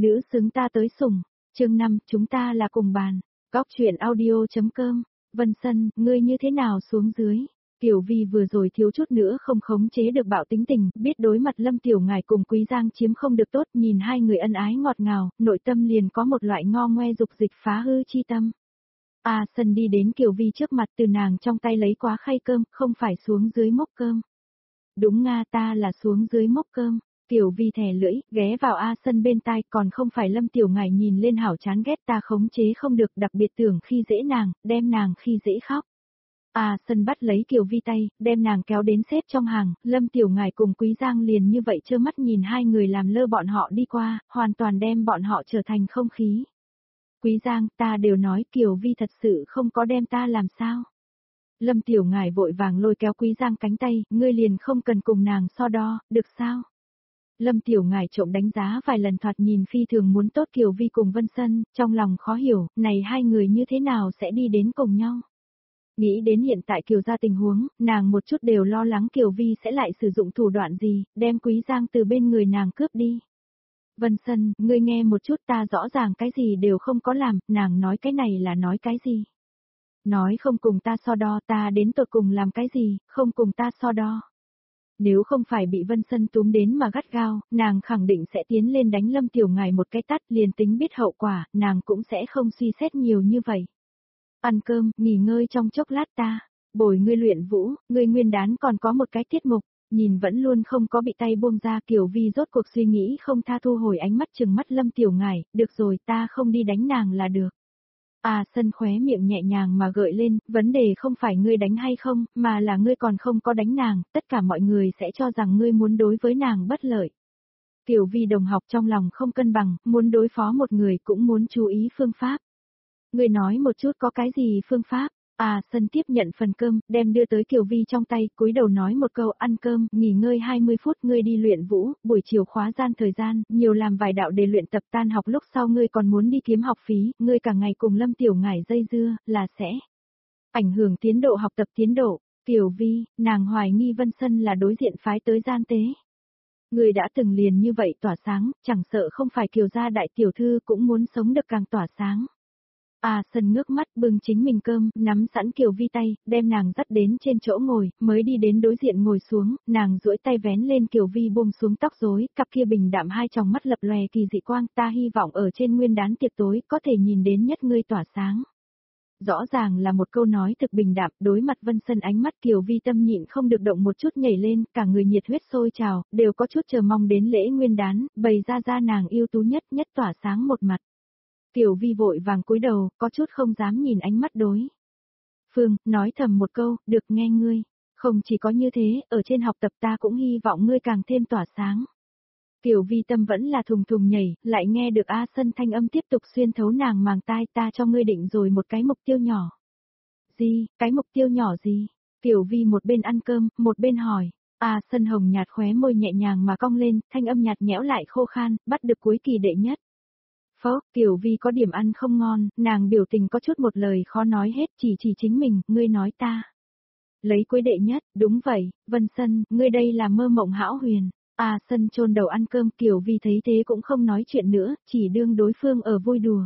Nữ xứng ta tới sủng. Chương 5, chúng ta là cùng bàn. Góc chuyện audio.com. Vân Sân, ngươi như thế nào xuống dưới? Kiều Vi vừa rồi thiếu chút nữa không khống chế được bạo tính tình, biết đối mặt Lâm Tiểu Ngải cùng Quý Giang chiếm không được tốt, nhìn hai người ân ái ngọt ngào, nội tâm liền có một loại ngo ngoe dục dịch phá hư chi tâm. A Sân đi đến Kiều Vi trước mặt, từ nàng trong tay lấy quá khay cơm, không phải xuống dưới mốc cơm. Đúng nga, ta là xuống dưới mốc cơm. Kiều Vi thè lưỡi, ghé vào A Sân bên tai, còn không phải Lâm Tiểu Ngải nhìn lên hảo chán ghét, ta khống chế không được, đặc biệt tưởng khi dễ nàng, đem nàng khi dễ khóc. A Sân bắt lấy Kiều Vi tay, đem nàng kéo đến xếp trong hàng, Lâm Tiểu Ngải cùng Quý Giang liền như vậy trơ mắt nhìn hai người làm lơ bọn họ đi qua, hoàn toàn đem bọn họ trở thành không khí. Quý Giang, ta đều nói Kiều Vi thật sự không có đem ta làm sao. Lâm Tiểu Ngải vội vàng lôi kéo Quý Giang cánh tay, ngươi liền không cần cùng nàng so đo, được sao? Lâm Tiểu Ngải trộm đánh giá vài lần, thoạt nhìn phi thường muốn tốt Kiều Vi cùng Vân Sân, trong lòng khó hiểu, này hai người như thế nào sẽ đi đến cùng nhau. Nghĩ đến hiện tại Kiều gia tình huống, nàng một chút đều lo lắng Kiều Vi sẽ lại sử dụng thủ đoạn gì, đem Quý Giang từ bên người nàng cướp đi. Vân Sân, ngươi nghe một chút, ta rõ ràng cái gì đều không có làm, nàng nói cái này là nói cái gì? Nói không cùng ta so đo, ta đến tột cùng làm cái gì, không cùng ta so đo. Nếu không phải bị Vân Sân túm đến mà gắt gao, nàng khẳng định sẽ tiến lên đánh Lâm Tiểu Ngải một cái tát, liền tính biết hậu quả, nàng cũng sẽ không suy xét nhiều như vậy. Ăn cơm, nghỉ ngơi trong chốc lát ta, bồi ngươi luyện vũ, ngươi nguyên đán còn có một cái tiết mục, nhìn vẫn luôn không có bị tay buông ra. Kiều Vi rốt cuộc suy nghĩ không tha, thu hồi ánh mắt trừng mắt Lâm Tiểu Ngải, được rồi, ta không đi đánh nàng là được. À Sân khóe miệng nhẹ nhàng mà gợi lên, vấn đề không phải ngươi đánh hay không, mà là ngươi còn không có đánh nàng, tất cả mọi người sẽ cho rằng ngươi muốn đối với nàng bất lợi. Kiều Vi đồng học trong lòng không cân bằng, muốn đối phó một người cũng muốn chú ý phương pháp. Ngươi nói một chút có cái gì phương pháp? À Sân tiếp nhận phần cơm, đem đưa tới Kiều Vi trong tay, cúi đầu nói một câu, ăn cơm, nghỉ ngơi 20 phút, ngươi đi luyện vũ, buổi chiều khóa gian thời gian, nhiều làm vài đạo để luyện tập, tan học lúc sau ngươi còn muốn đi kiếm học phí, ngươi cả ngày cùng Lâm Tiểu Ngải dây dưa, là sẽ ảnh hưởng tiến độ học tập tiến độ. Kiều Vi, nàng hoài nghi Vân Sân là đối diện phái tới gian tế. Ngươi đã từng liền như vậy tỏa sáng, chẳng sợ không phải Kiều gia đại tiểu thư cũng muốn sống được càng tỏa sáng. À Sân ngước mắt bưng chính mình cơm, nắm sẵn Kiều Vi tay, đem nàng dắt đến trên chỗ ngồi, mới đi đến đối diện ngồi xuống, nàng duỗi tay vén lên Kiều Vi buông xuống tóc rối, cặp kia bình đạm hai tròng mắt lập lòe kỳ dị quang, ta hy vọng ở trên nguyên đán tiệc tối có thể nhìn đến nhất ngươi tỏa sáng. Rõ ràng là một câu nói thực bình đạm, đối mặt Vân Sân ánh mắt Kiều Vi tâm nhịn không được động một chút nhảy lên, cả người nhiệt huyết sôi trào, đều có chút chờ mong đến lễ nguyên đán, bày ra nàng yêu tú nhất tỏa sáng một mặt. Kiều Vi vội vàng cúi đầu, có chút không dám nhìn ánh mắt đối phương, nói thầm một câu, được nghe ngươi. Không chỉ có như thế, ở trên học tập ta cũng hy vọng ngươi càng thêm tỏa sáng. Kiều Vi tâm vẫn là thùng thùng nhảy, lại nghe được A Sân thanh âm tiếp tục xuyên thấu nàng màng tai, ta cho ngươi định rồi một cái mục tiêu nhỏ. Gì, cái mục tiêu nhỏ gì? Kiều Vi một bên ăn cơm, một bên hỏi. A Sân hồng nhạt khóe môi nhẹ nhàng mà cong lên, thanh âm nhạt nhẽo lại khô khan, bắt được cuối kỳ đệ nhất. Phốc, Kiều Vi có điểm ăn không ngon, nàng biểu tình có chút một lời khó nói hết, chỉ chính mình, ngươi nói ta. Lấy cuối đệ nhất, đúng vậy, Vân Sân, ngươi đây là mơ mộng hão huyền. À Sân chôn đầu ăn cơm, Kiều Vi thấy thế cũng không nói chuyện nữa, chỉ đương đối phương ở vui đùa.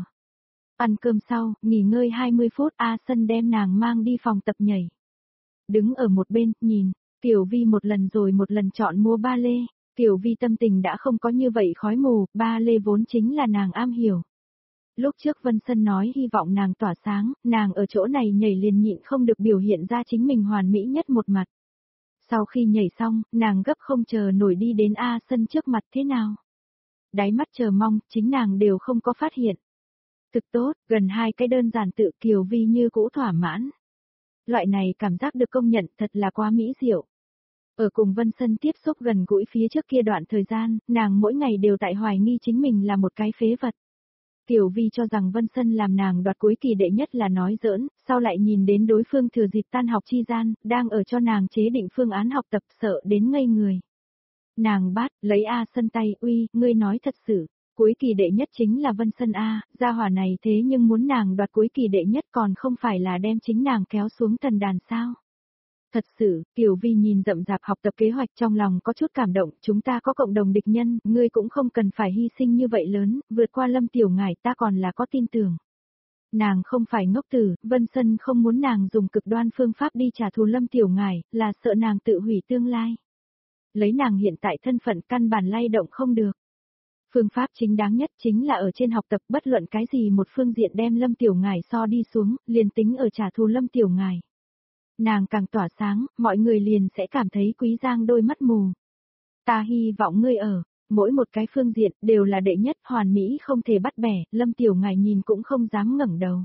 Ăn cơm sau, nghỉ ngơi 20 phút, A Sân đem nàng mang đi phòng tập nhảy. Đứng ở một bên, nhìn, Kiều Vi một lần rồi một lần chọn mua ba lê. Kiều Vi tâm tình đã không có như vậy khói mù, ba lê vốn chính là nàng am hiểu. Lúc trước Vân Sân nói hy vọng nàng tỏa sáng, nàng ở chỗ này nhảy liền nhịn không được biểu hiện ra chính mình hoàn mỹ nhất một mặt. Sau khi nhảy xong, nàng gấp không chờ nổi đi đến A Sân trước mặt, thế nào? Đáy mắt chờ mong, chính nàng đều không có phát hiện. Thực tốt, gần hai cái đơn giản tự Kiều Vi như cũ thỏa mãn. Loại này cảm giác được công nhận thật là quá mỹ diệu. Ở cùng Vân Sân tiếp xúc gần gũi phía trước kia đoạn thời gian, nàng mỗi ngày đều tại hoài nghi chính mình là một cái phế vật. Kiều Vi cho rằng Vân Sân làm nàng đoạt cuối kỳ đệ nhất là nói giỡn, sau lại nhìn đến đối phương thừa dịp tan học chi gian, đang ở cho nàng chế định phương án học tập, sợ đến ngây người. Nàng bắt, lấy A Sân tay, uy, ngươi nói thật sự, cuối kỳ đệ nhất chính là Vân Sân A, gia hỏa này thế nhưng muốn nàng đoạt cuối kỳ đệ nhất còn không phải là đem chính nàng kéo xuống thần đàn sao. Thật sự, Kiều Vi nhìn rậm rạp học tập kế hoạch trong lòng có chút cảm động, chúng ta có cộng đồng địch nhân, ngươi cũng không cần phải hy sinh như vậy lớn, vượt qua Lâm Tiểu Ngải ta còn là có tin tưởng. Nàng không phải ngốc tử, Vân Sân không muốn nàng dùng cực đoan phương pháp đi trả thù Lâm Tiểu Ngải, là sợ nàng tự hủy tương lai. Lấy nàng hiện tại thân phận căn bản lay động không được. Phương pháp chính đáng nhất chính là ở trên học tập bất luận cái gì một phương diện đem Lâm Tiểu Ngải so đi xuống, liền tính ở trả thù Lâm Tiểu Ngải. Nàng càng tỏa sáng, mọi người liền sẽ cảm thấy Quý Giang đôi mắt mù. Ta hy vọng ngươi ở, mỗi một cái phương diện đều là đệ nhất, hoàn mỹ không thể bắt bẻ, Lâm Tiểu Ngải nhìn cũng không dám ngẩng đầu.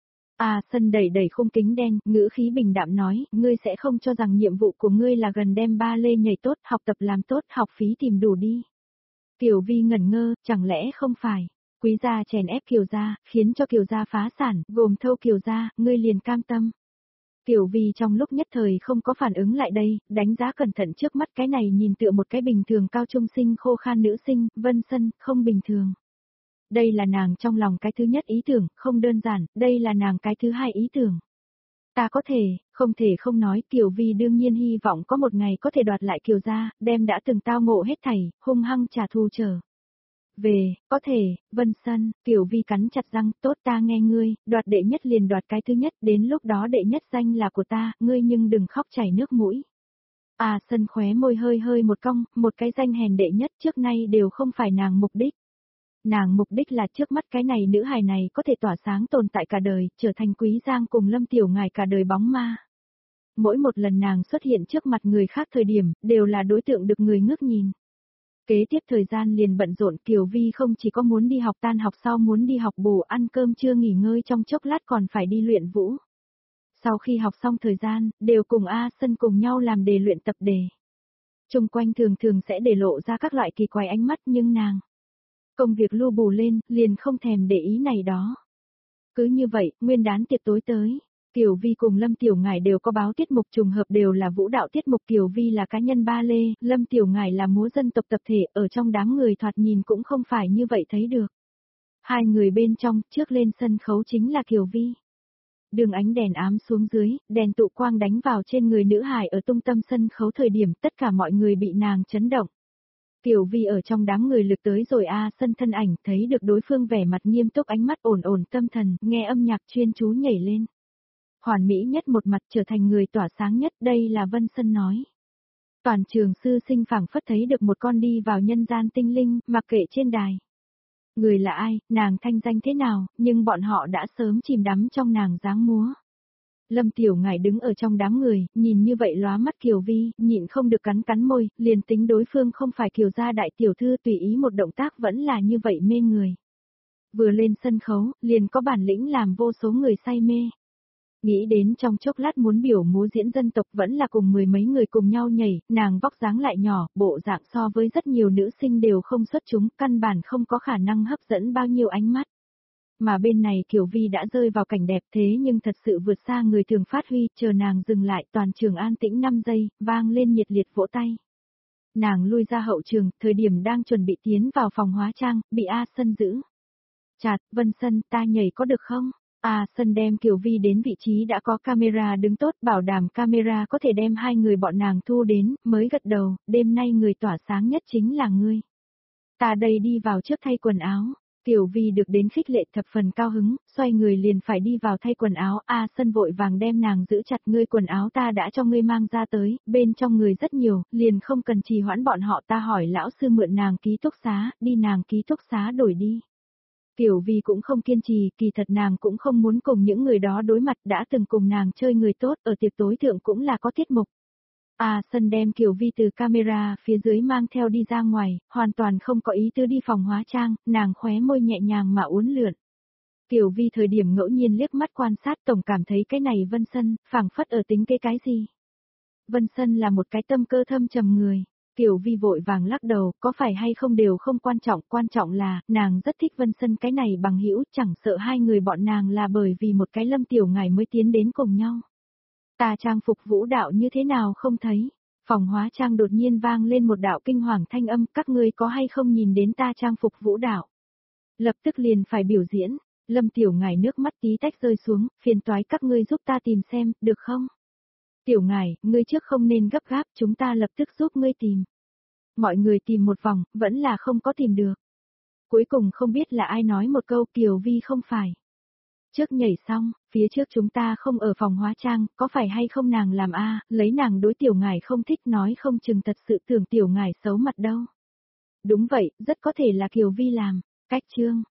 Sân đẩy đẩy khung kính đen, ngữ khí bình đạm nói, ngươi sẽ không cho rằng nhiệm vụ của ngươi là gần đem ba lê nhảy tốt, học tập làm tốt, học phí tìm đủ đi. Kiều Vi ngẩn ngơ, chẳng lẽ không phải? Quý gia chèn ép Kiều gia, khiến cho Kiều gia phá sản, gồm thâu Kiều gia, ngươi liền cam tâm. Kiều Vi trong lúc nhất thời không có phản ứng lại đây, đánh giá cẩn thận trước mắt cái này nhìn tựa một cái bình thường cao trung sinh khô khan nữ sinh, Vân Sân, không bình thường. Đây là nàng trong lòng cái thứ nhất ý tưởng, không đơn giản, đây là nàng cái thứ hai ý tưởng. Ta có thể không nói, Kiều Vi đương nhiên hy vọng có một ngày có thể đoạt lại Kiều gia, đem đã từng tao ngộ hết thảy, hung hăng trả thù trở. Về, có thể, Vân Sân, Kiều Vi cắn chặt răng, tốt ta nghe ngươi, đoạt đệ nhất liền đoạt cái thứ nhất, đến lúc đó đệ nhất danh là của ta, ngươi nhưng đừng khóc chảy nước mũi. Sân khóe môi hơi hơi một cong, một cái danh hèn đệ nhất trước nay đều không phải nàng mục đích. Nàng mục đích là trước mắt cái này nữ hài này có thể tỏa sáng tồn tại cả đời, trở thành Quý Giang cùng Lâm Tiểu Ngải cả đời bóng ma. Mỗi một lần nàng xuất hiện trước mặt người khác thời điểm, đều là đối tượng được người ngước nhìn. Kế tiếp thời gian liền bận rộn, Kiều Vi không chỉ có muốn đi học, tan học sau muốn đi học bù, ăn cơm trưa nghỉ ngơi trong chốc lát còn phải đi luyện vũ. Sau khi học xong thời gian, đều cùng Sân cùng nhau làm đề luyện tập đề. Trung quanh thường thường sẽ để lộ ra các loại kỳ quái ánh mắt, nhưng nàng công việc lu bù lên, liền không thèm để ý này đó. Cứ như vậy, nguyên đán tiệc tối tới. Kiều Vi cùng Lâm Tiểu Ngải đều có báo tiết mục, trùng hợp đều là vũ đạo tiết mục. Kiều Vi là cá nhân ba lê, Lâm Tiểu Ngải là múa dân tộc tập thể, ở trong đám người thoạt nhìn cũng không phải như vậy thấy được. Hai người bên trong, trước lên sân khấu chính là Kiều Vi. Đường ánh đèn ám xuống dưới, đèn tụ quang đánh vào trên người nữ hài ở trung tâm sân khấu thời điểm tất cả mọi người bị nàng chấn động. Kiều Vi ở trong đám người lực tới rồi Sân thân ảnh, thấy được đối phương vẻ mặt nghiêm túc, ánh mắt ổn ổn tâm thần, nghe âm nhạc chuyên chú nhảy lên. Hoàn mỹ nhất một mặt, trở thành người tỏa sáng nhất, đây là Vân Sân nói. Toàn trường sư sinh phảng phất thấy được một con đi vào nhân gian tinh linh, mặc kệ trên đài. Người là ai, nàng thanh danh thế nào, nhưng bọn họ đã sớm chìm đắm trong nàng dáng múa. Lâm Tiểu Ngải đứng ở trong đám người, nhìn như vậy lóa mắt Kiều Vi, nhịn không được cắn cắn môi, liền tính đối phương không phải Kiều gia đại tiểu thư, tùy ý một động tác vẫn là như vậy mê người. Vừa lên sân khấu, liền có bản lĩnh làm vô số người say mê. Nghĩ đến trong chốc lát muốn biểu múa diễn dân tộc vẫn là cùng mười mấy người cùng nhau nhảy, nàng vóc dáng lại nhỏ, bộ dạng so với rất nhiều nữ sinh đều không xuất chúng, căn bản không có khả năng hấp dẫn bao nhiêu ánh mắt. Mà bên này Kiều Vi đã rơi vào cảnh đẹp thế nhưng thật sự vượt xa người thường phát huy, chờ nàng dừng lại toàn trường an tĩnh 5 giây, vang lên nhiệt liệt vỗ tay. Nàng lui ra hậu trường, thời điểm đang chuẩn bị tiến vào phòng hóa trang, bị Sân giữ. Chạt, Vân Sân, ta nhảy có được không? Sân đem Kiều Vi đến vị trí đã có camera đứng tốt, bảo đảm camera có thể đem hai người bọn nàng thu đến, mới gật đầu, đêm nay người tỏa sáng nhất chính là ngươi. Ta đây đi vào trước thay quần áo. Kiều Vi được đến khích lệ thập phần cao hứng, xoay người liền phải đi vào thay quần áo, Sân vội vàng đem nàng giữ chặt, ngươi quần áo ta đã cho ngươi mang ra tới, bên trong người rất nhiều, liền không cần trì hoãn bọn họ, ta hỏi lão sư mượn nàng ký túc xá, đi nàng ký túc xá đổi đi. Kiều Vi cũng không kiên trì, kỳ thật nàng cũng không muốn cùng những người đó đối mặt, đã từng cùng nàng chơi người tốt, ở tiệc tối thượng cũng là có tiết mục. Sân đem Kiều Vi từ camera phía dưới mang theo đi ra ngoài, hoàn toàn không có ý tư đi phòng hóa trang, nàng khóe môi nhẹ nhàng mà uốn lượn. Kiều Vi thời điểm ngẫu nhiên liếc mắt quan sát, tổng cảm thấy cái này Vân Sân, phảng phất ở tính cái gì. Vân Sân là một cái tâm cơ thâm trầm người. Kiều Vi vội vàng lắc đầu, có phải hay không đều không quan trọng là, nàng rất thích Vân Sân cái này bằng hữu, chẳng sợ hai người bọn nàng là bởi vì một cái Lâm Tiểu Ngải mới tiến đến cùng nhau. Ta trang phục vũ đạo như thế nào không thấy? Phòng hóa trang đột nhiên vang lên một đạo kinh hoàng thanh âm, các ngươi có hay không nhìn đến ta trang phục vũ đạo? Lập tức liền phải biểu diễn, Lâm Tiểu Ngải nước mắt tí tách rơi xuống, phiền toái các ngươi giúp ta tìm xem, được không? Tiểu ngải, ngươi trước không nên gấp gáp, chúng ta lập tức giúp ngươi tìm. Mọi người tìm một vòng, vẫn là không có tìm được. Cuối cùng không biết là ai nói một câu Kiều Vi không phải. Trước nhảy xong, phía trước chúng ta không ở phòng hóa trang, có phải hay không nàng làm lấy nàng đối tiểu ngải không thích nói không chừng thật sự tưởng tiểu ngải xấu mặt đâu. Đúng vậy, rất có thể là Kiều Vi làm. Cách chương.